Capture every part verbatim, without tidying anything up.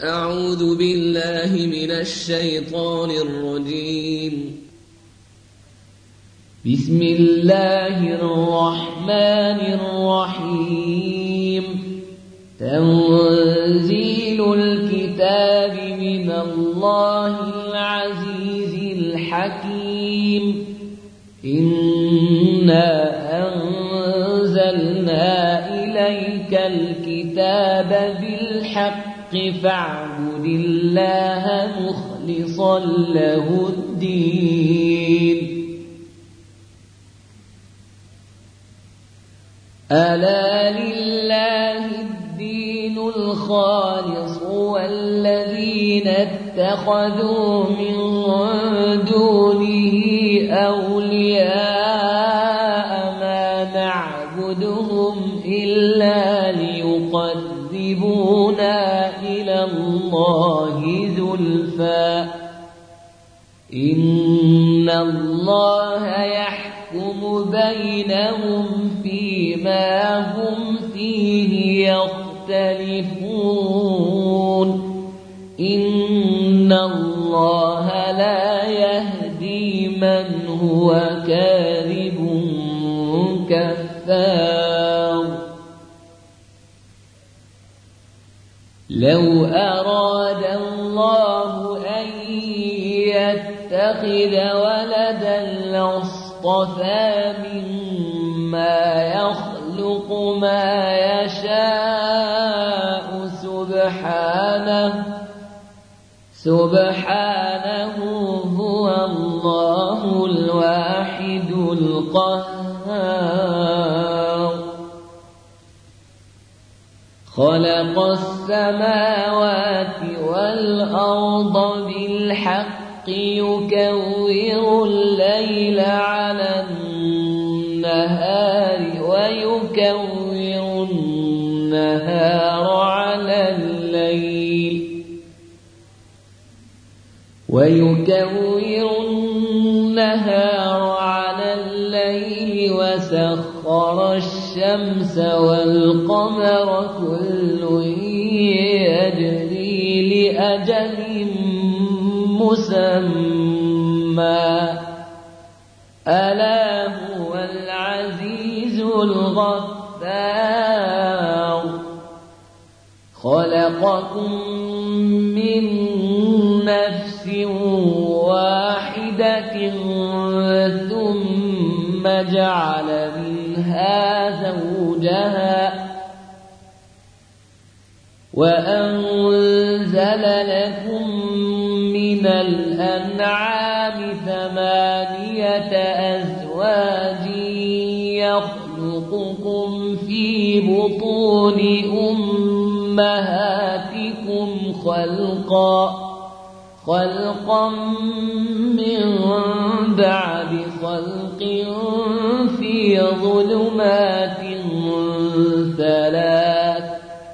أعوذ بالله من الشيطان الرجيم. بسم الله الرحمن الرحيم. تنزيل الكتاب من الله العزيز الحكيم. إنا أنزلنا إليك الكتاب بالحق فاعبد الله مخلصا له الدين. ألا لله الدين الخالص والذين اتخذوا من دونه أولياء ما نعبدهم إلا ليقربونا إلى الله زلفى إن الله يحكم بينهم فيما هم فيه يختلفون. إن الله لا يهدي من هو كاذب كفار. لو أراد الله أن يتخذ ولدا لاصطفى مما يخلق ما يشاء سبحانه سبحانه هو الله الواحد القهار. خلق السماوات والأرض بالحق يكور الليل على النهار ويكور النهار على الليل ويكور النهار على الليل وسخر الشمس والقمر كل يجري لأجل مسمى ألا هو العزيز الغفار. خلقكم من نفس واحدة ثم جعل منها زوجها وأنزل لكم من الأنعام ثمانية أزواج يخلقكم في بطون أمهاتكم خلقا خلقا من بعد خلق في ظلمات ثلاث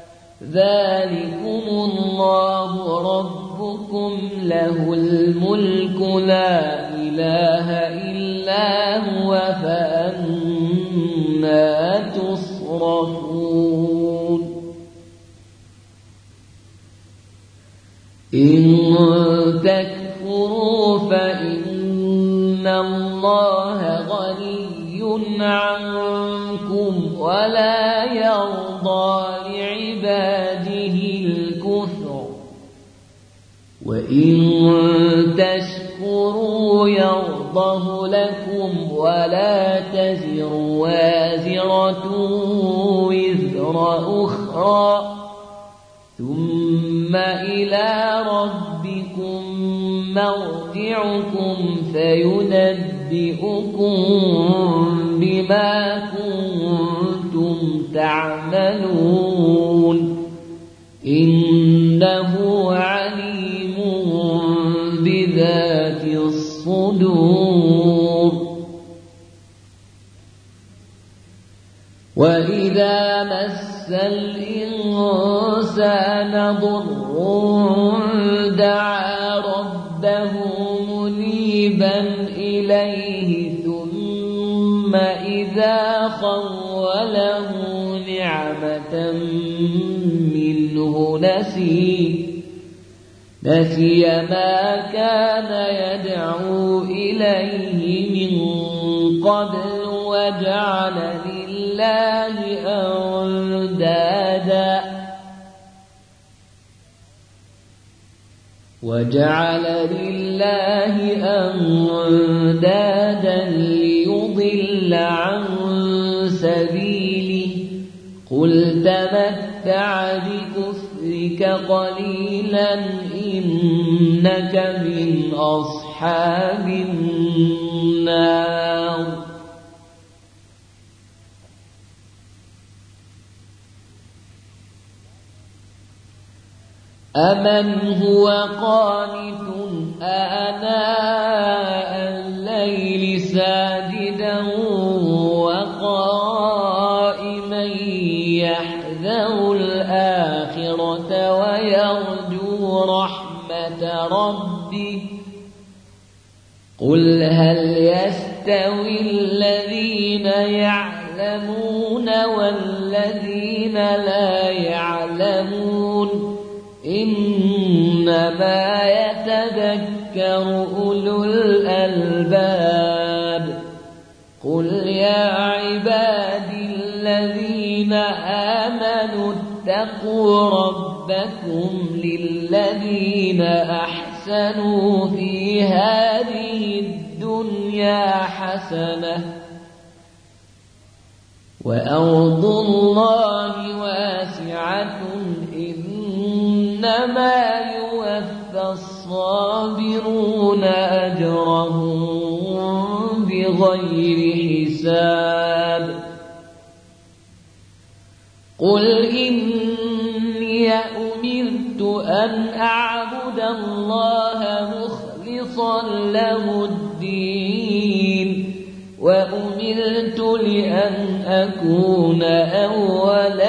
ذلكم الله ربكم له الملك لا إله إلا هو فأنى تصرفون. إن تكفروا فإن الله غني عنكم ولا يرضى لعباده الكفر وإن تشكروا يرضه لكم ولا تزر وازرة وزر أخرى ثم إلى ربكم مرجعكم فينبئكم بما كنتم تعملون. إنه عليم بذات الصدور. وإذا مس الإنسان ضر دعا ربه منيبا إليه ثم إذا خوله نعمة منه نسي نسي ما كان يدعو إليه من قبل وجعل لله أندادا وجعل لله أندادا ليضل عن سبيله قل تمتع بكفرك قليلا إنك من أصحاب النار أمن هو قانت آناء الليل ساجدا وقائما يحذر الآخرة ويرجو رحمة ربه قل هل يستوي الذين يعلمون والذين لا يعلمون إنما يتذكر أولو الألباب قل يا عبادي الذين آمنوا اتقوا ربكم للذين أحسنوا في هذه الدنيا حسنة وأرض الله واسعة إنما يوفى الصابرون أجرهم بغير حساب قل إني أمرت أن أعبد الله مخلصا له الدين وأمرت لأن أكون أول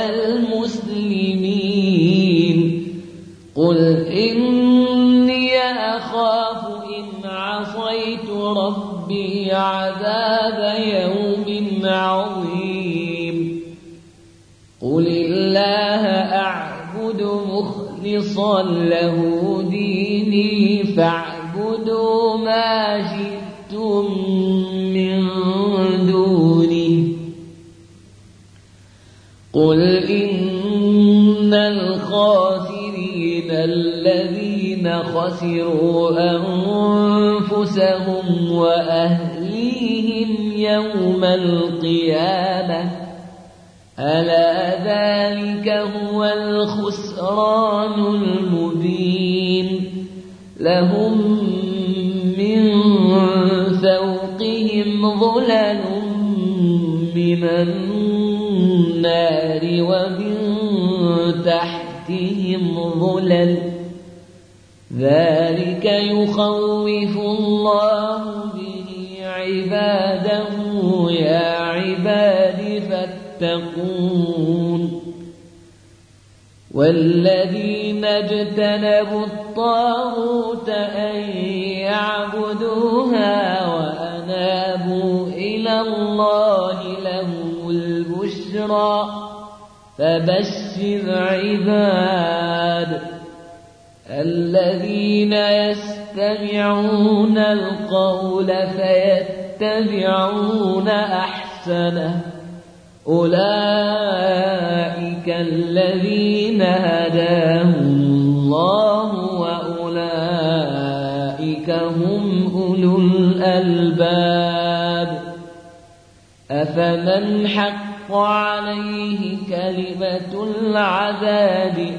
المسلمين قل إني أخاف إن عصيت ربي عذاب يوم عظيم قل الله أعبد مخلصا له ديني فاعبدوا ما شئتم من دونه قل إن الخاسرين الذين خسروا أنفسهم وأهليهم يوم القيامة ألا ذلك هو الخسران المبين لهم من فوقهم ظلل من النار ومن تحتهم ظلل ذلك يخوف الله به عباده يا عباد فاتقون والذين اجتنبوا الطاغوت أن يعبدوها وأنابوا إلى الله لهم البشرى فبشر عباد الذين يستمعون القول فيتبعون أحسنه أولئك الذين هداهم الله وأولئك هم أولو الألباب أفمن حق عليه كلمة العذاب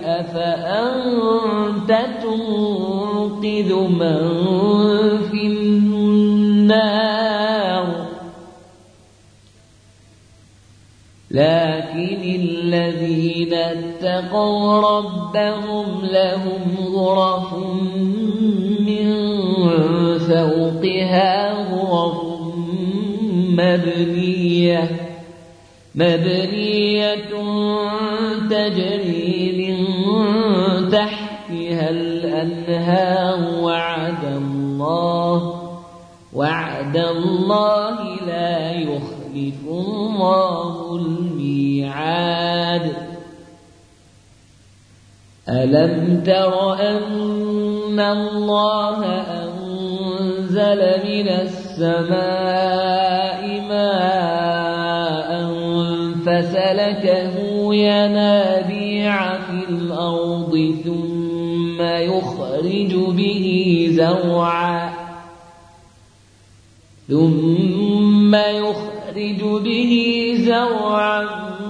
أفأنت تنقذ من في النار لكن الذين اتقوا ربهم لهم غرف من فوقها غرف مبنية مبنية تجري من تحتها الأنهار وعد الله وعد الله لا يخلف الله الميعاد ألم تر أن الله أنزل من السماء ماء فسلكه ينابيع في الأرض ثم يخرج به زرعا ثم يخرج به زرعا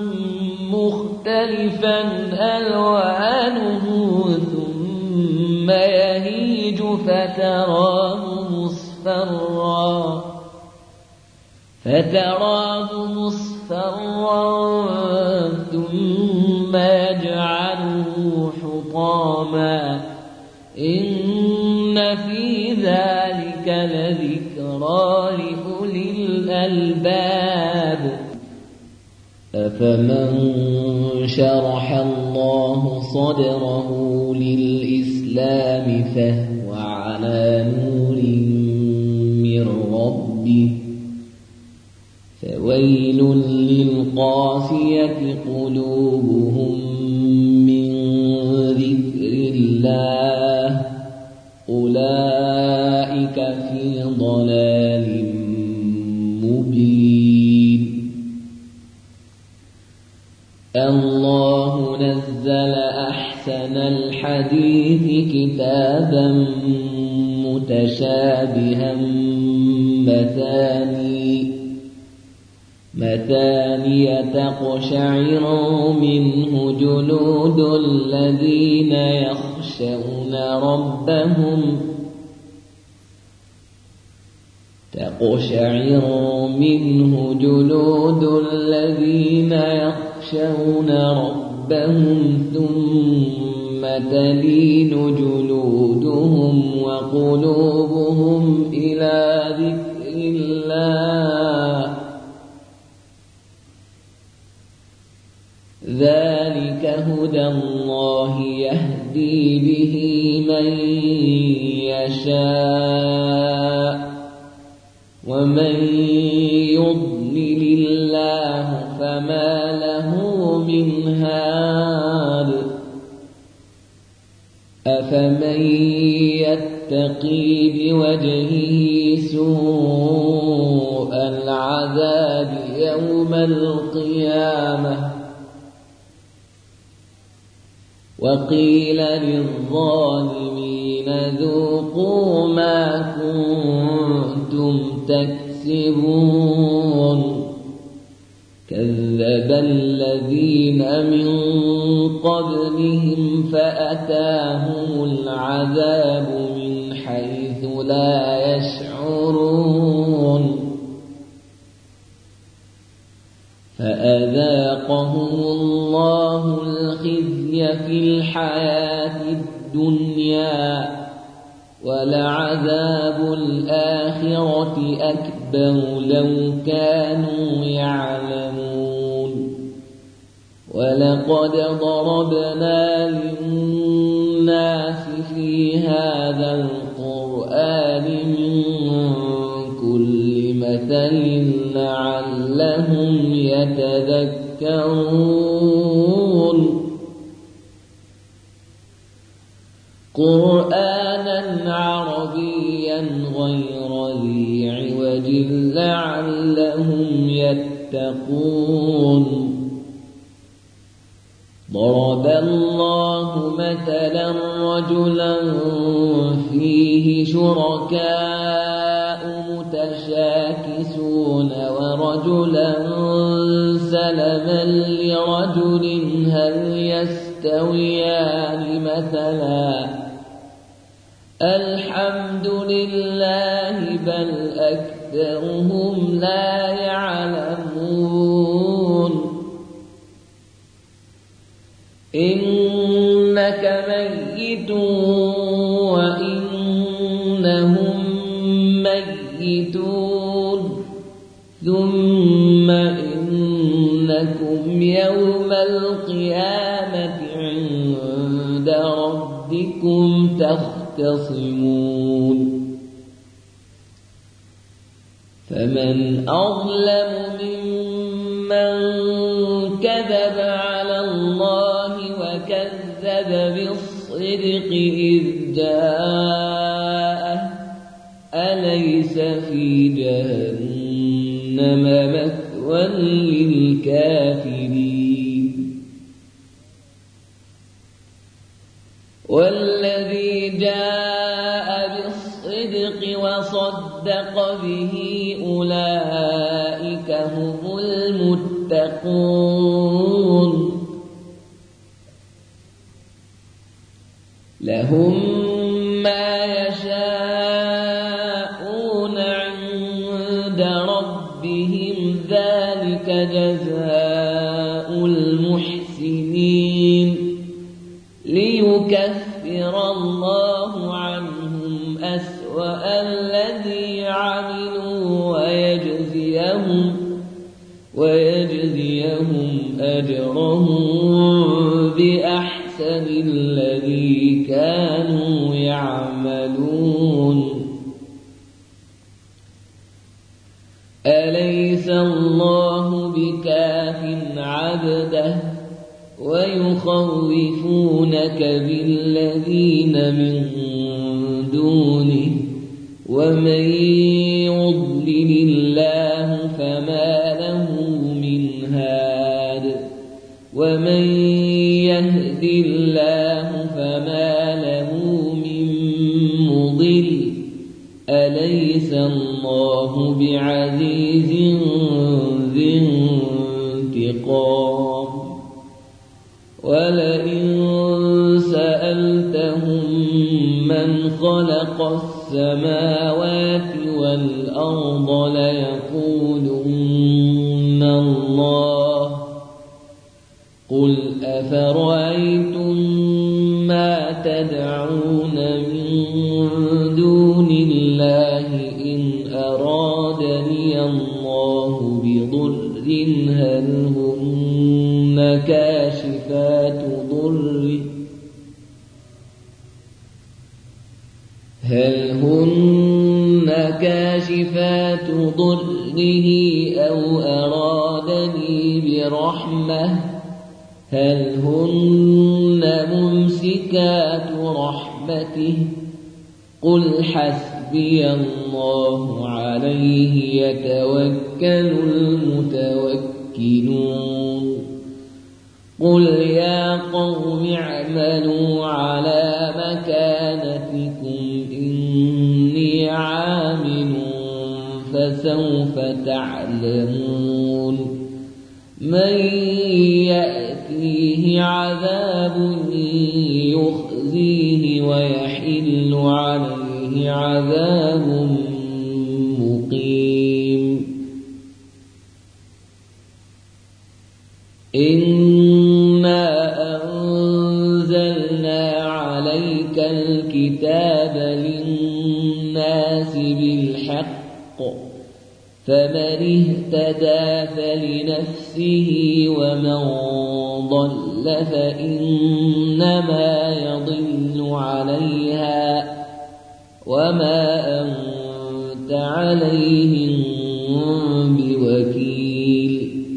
مختلفا ألوانه ثم يهيج فتراه مصفرا فتراه مصفرا ثم يجعله حطاما إن في ذلك لذكرى لأولي الألباب أفمن شرح الله صدره للإسلام فهو على نور من ربه فويل للقاسية قلوبهم من ذكر الله أولئك في ضلال مبين الله نزل أحسن الحديث كتابا متشابها مثاني مثاني تقشعر منه جلود الذين يخشون ربهم تقشعر منه جلود الذين يخشون ربهم ثم تلين جلودهم وقلوبهم إلى ذكر الله ذلك هدى الله يهدي به من يشاء ومن يضلل الله فما له من هاد أفمن يتقي بوجهه سوء العذاب يوم القيامة وقيل للظالمين ذوقوا ما كنتم تكسبون كذب الذين من قبلهم فأتاهم العذاب من حيث لا يشعرون فأذاقهم الله الخزي في الحياة الدنيا ولعذاب الآخرة أكبر لو كانوا يعلمون ولقد ضربنا للناس في هذا القرآن من كل مثل لعلهم يتذكرون قرآنا عربيا غير ذي عوج لعلهم يتقون ضرب الله مثلا رجلا فيه شركاء متشاكسون ورجلا سلما لرجل هل يستويان مثلا الحمد لله بل أكثرهم لا يعلمون إنك ميت وإنهم ميتون ثم إنكم يوم القيامة عند ربكم تختصمون فمن أظلم ممن كذب على الله وكذب بالصدق إذ جاءه أليس في جهنم مثوى للكافرين والذي جاء بالصدق وصدق به أولئك هم المتقون لهم ما يشاءون عند ربهم ذلك جزاء المحسنين ليكفر الله عنهم أسوأ الذي عملوا ويجزيهم ويجزيهم أجرهم بأحسن الذي كانوا يعملون أليس الله بكاف عبده ويخوفونك بالذين من دونه ومن يضلل الله فما له من هاد ومن يهد الله فما له من مضل أليس الله بعزيز ذي انتقام ولئن سألتهم من خلق السماوات والأرض ليقولن الله قل أفرأيتم ما تدعون من دون الله إن أرادني الله بضر هل هن كاشفات ضره هل هن كاشفات ضره أو أرادني برحمة هل هن ممسكات رحمته قل حسبي الله عليه يتوكل المتوكلون قل يا قوم اعملوا على مكانتكم إني عامل فسوف تعلمون من يأتيه عذاب يخزيه ويحل عليه عذاب مقيم إنا أنزلنا عليك الكتاب للناس بالحق فمن اهتدى فلنفسه ومن ضل فإنما يضل عليها وما أنت عليهم بوكيل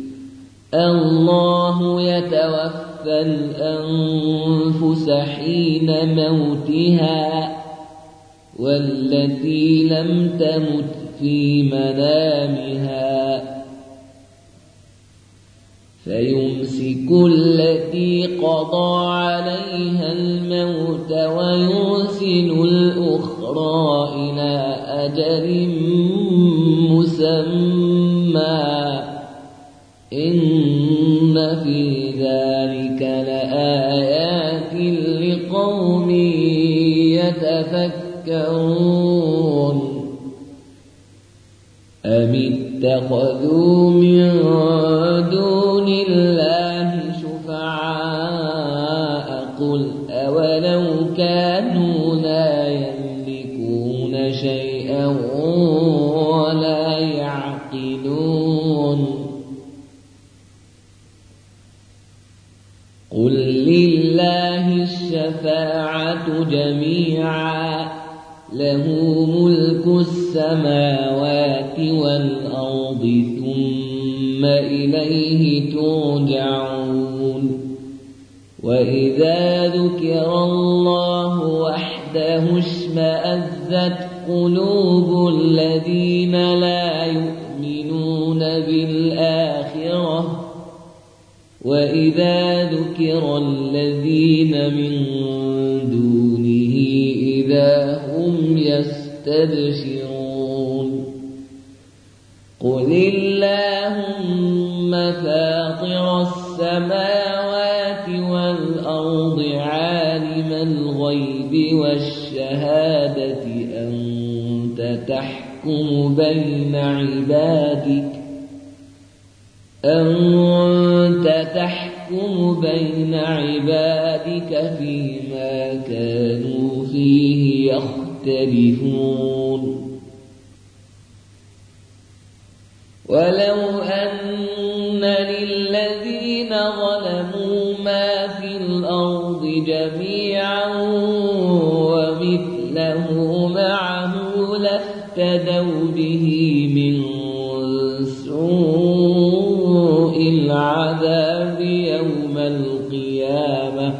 الله يتوفى الأنفس حين موتها والتي لم تمت في منامها فيمسك التي قضى عليها الموت ويرسل الأخرى إلى أجل مسمى إن في ذلك لآيات لقوم يتفكرون أم اتخذوا من دون الله شفعاء قل أولو كانوا لا يملكون شيئا ولا يعقلون قل لله الشفاعة جميعا له ملك السماوات والأرض ثم إليه ترجعون وإذا ذكر الله وحده اشمأزت قلوب الذين لا يؤمنون بالآخرة وإذا ذكر الذين من دونه إذا هم يستبشرون قل اللهم فاطر السماوات والأرض عالم الغيب والشهادة أنت تحكم بين عبادك أنت تحكم بين عبادك فيما كانوا فيه يختلفون ولو أن للذين ظلموا ما في الأرض جميعا ومثله معه لافتدوا به من سوء العذاب يوم القيامة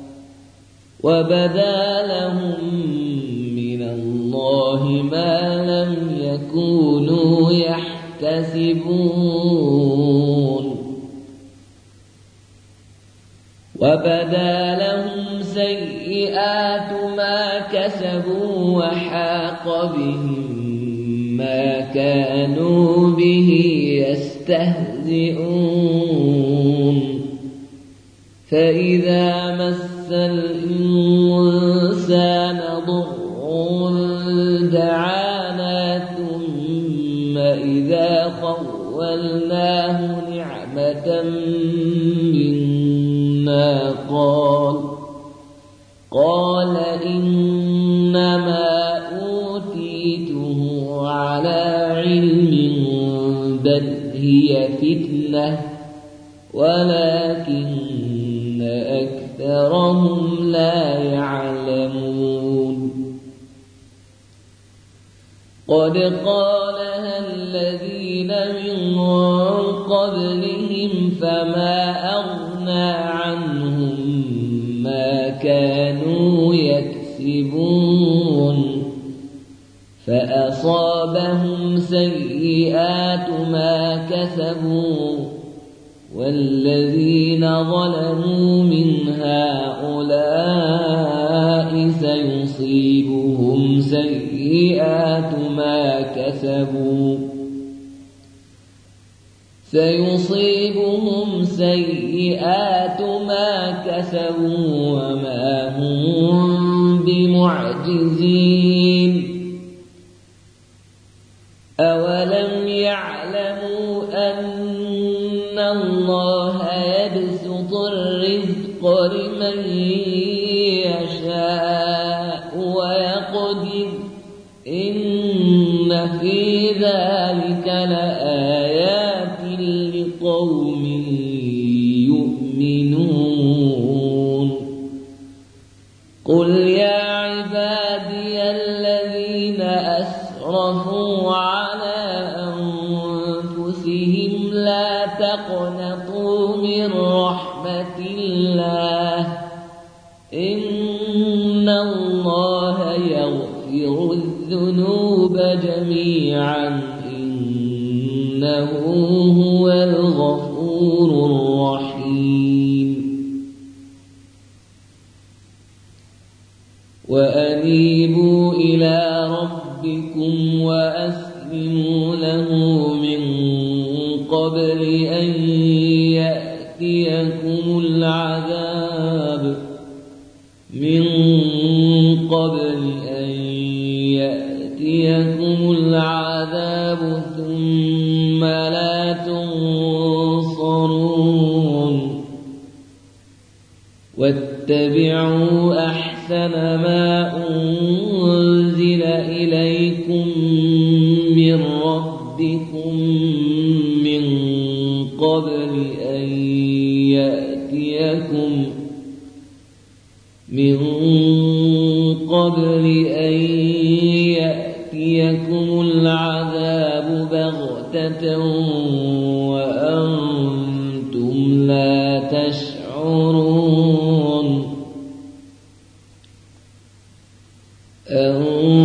وبدا لهم من الله ما لم يكونوا يحتسبون وبدا لهم سيئات ما كسبوا وحاق بهم ما كانوا به يستهزئون فإذا مس الإنسان ضر دعانا ثم إذا خولناه نعمة منا قال قال إنما أوتيته على علم بل هي فتنة ولكن أكثرهم لا يعلمون قد قالها الذين من قبلهم فما أغنى عنهم ما كانوا يكسبون فأصابهم سيئات ما كسبوا والذين ظلموا من هؤلاء سيصيبهم سيئات ما كسبوا سيصيبهم سيئات ما كسبوا وما هم بمعجزين أولم يعلموا أن الله يبسط الرزق لمن يشاء ويقدر إن في ذلك لآيات لقوم يؤمنون قل يا عبادي الذين أسرفوا على أنفسهم لا تقنطوا من رحمة الله إن الله يغفر الذنوب جميعا إنه هو الغفور الرحيم وأنيبوا إلى ربكم وأسلموا له من قبل أن يأتيكم العذاب من قبل أن يأتيكم العذاب ثم لا تنصرون واتبعوا أحسن ما أنزل إليكم من ربكم من قبل أن يأتيكم من قبل أن يأتيكم العذاب بغتة وأنتم لا تشعرون أن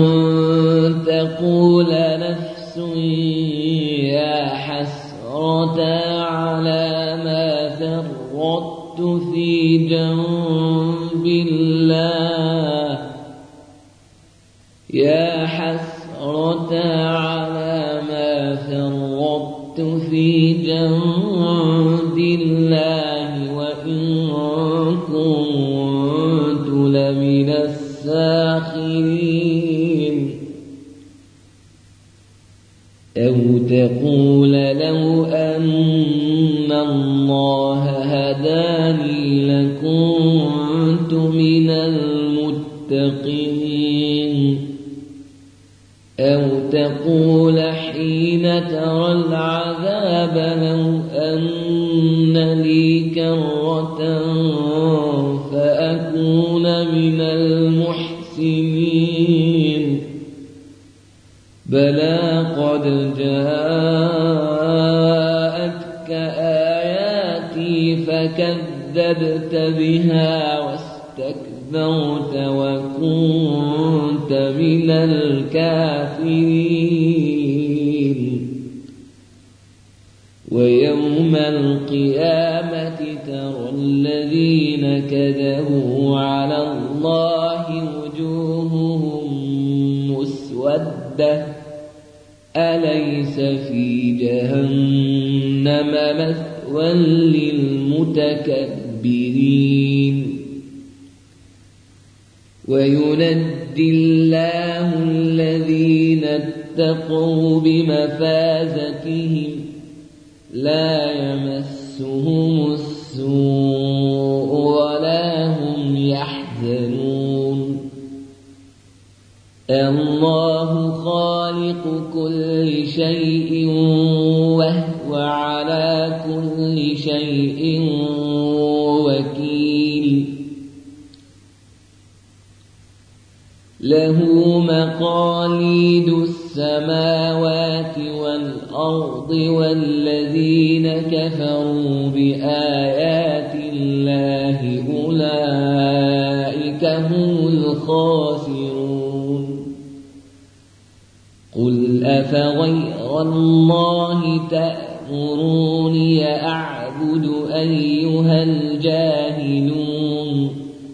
تقول نفس يا حسرة على ما فرطت في جنب الله يا حسرة على ما فرطت في جنب الله وإن كنت لمن الساخرين أو تقول لو أن الله هداني لكنت من المتقين أو تقول حين ترى العذاب لو أن لي كرة فأكون من المحسنين بلى قد جاءتك آياتي فكذبت بها واستكبرت وكنت من الكافرين ويوم القيامة ترى الذين كذبوا على الله وجوههم مسودة أليس في جهنم مثوى للمتكبرين وينجي الله الذين اتقوا بمفازتهم لا يمسهم السوء ولا هم يحزنون الله خالق كل شيء وهو على كل شيء وكيل له مقاليد السماوات والأرض والذين كفروا بآيات الله أولئك هم الخاسرون قل أفغير الله تأمروني أعبد أيها الجاهلون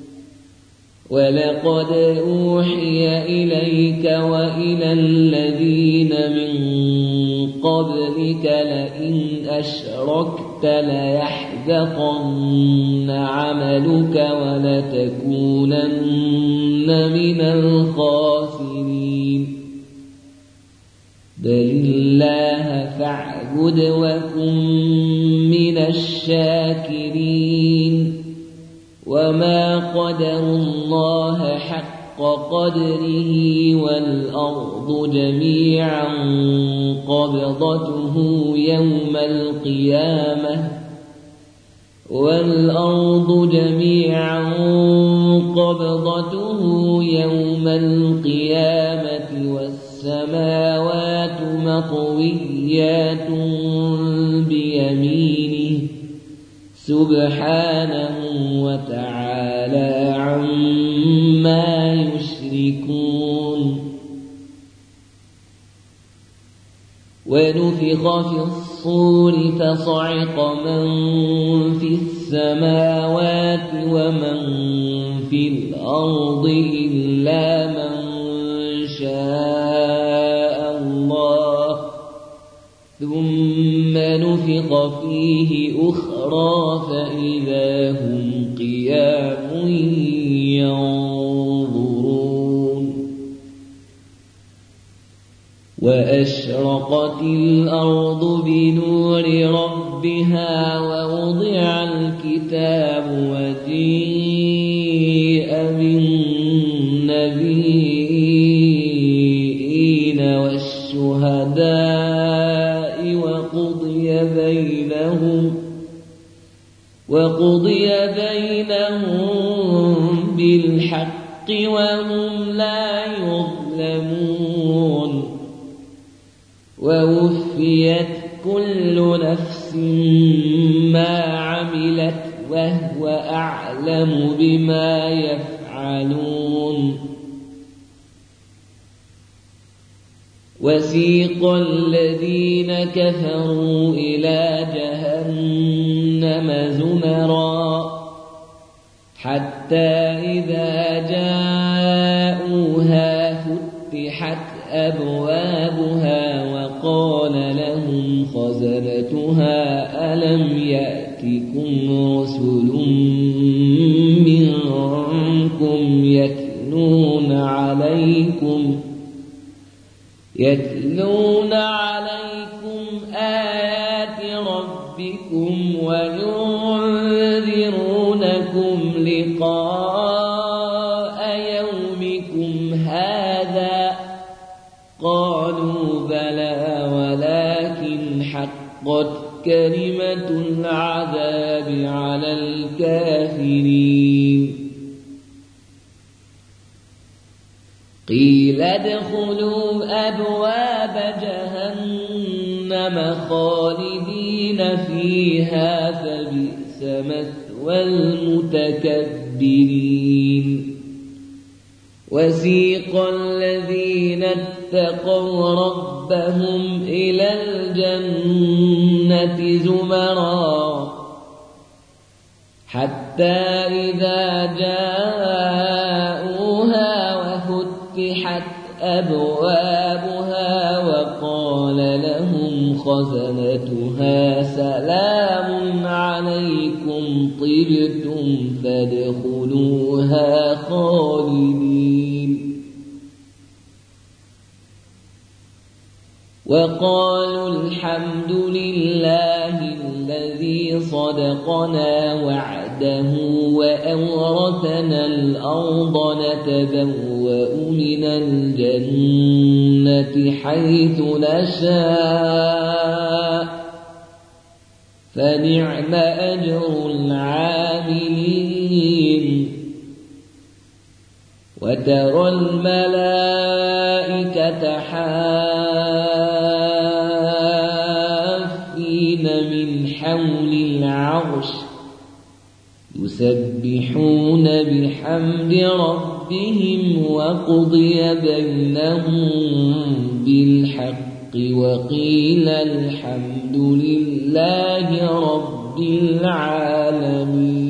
ولقد أوحي إليك وإلى الذين من قبلك لئن أشركت ليحبطن عملك ولتكونن من الخاسرين بل الله فاعبد وكن من الشاكرين وما قدر الله حق قدره والأرض جميعا قبضته يوم القيامة والأرض جميعا قبضته يوم القيامة والسماوات مطويات بيمينه سبحانه وتعالى عما يشركون ونفخ في الصور فصعق من في السماوات ومن في الأرض إلا من شاء الله ثم نفخ فيه أخرى فإذا هم قيام ينظرون وأشرقت الأرض بنور ربها ووضع الكتاب وجيء بالنبيين والشهداء وقضي بينهم وقضي بينهم بالحق وهم لا يظلمون ووفيت كل نفس ما عملت وهو أعلم بما يفعلون وسيق الذين كفروا إلى جهنم زمرا حتى إذا جاءوها فتحت أبوابها وقال لهم خزنتها ألم يأتكم رسل منكم يتلون عليكم يتلون عليكم آيات ربكم وينذرونكم لقاء يومكم هذا قالوا بلى ولكن حقت كلمة العذاب على الكافرين قيل ادخلوا أبواب جهنم خالدين فيها فبئس مثوى المتكبرين وسيق الذين اتقوا ربهم إلى الجنة زمرا حتى إذا جاءوها وفتحت أبوابها وقال لهم خزنتها سلام عليكم طبتم فادخلوها خالدين وقالوا الحمد لله الذي صدقنا وعده وأورثنا الأرض نتبوأ من الجنة حيث نشاء فنعم أجر العاملين وترى الملائكة حافين من حول العرش يسبحون بحمد ربهم وقضي بينهم بالحق وقيل الحمد لله رب العالمين.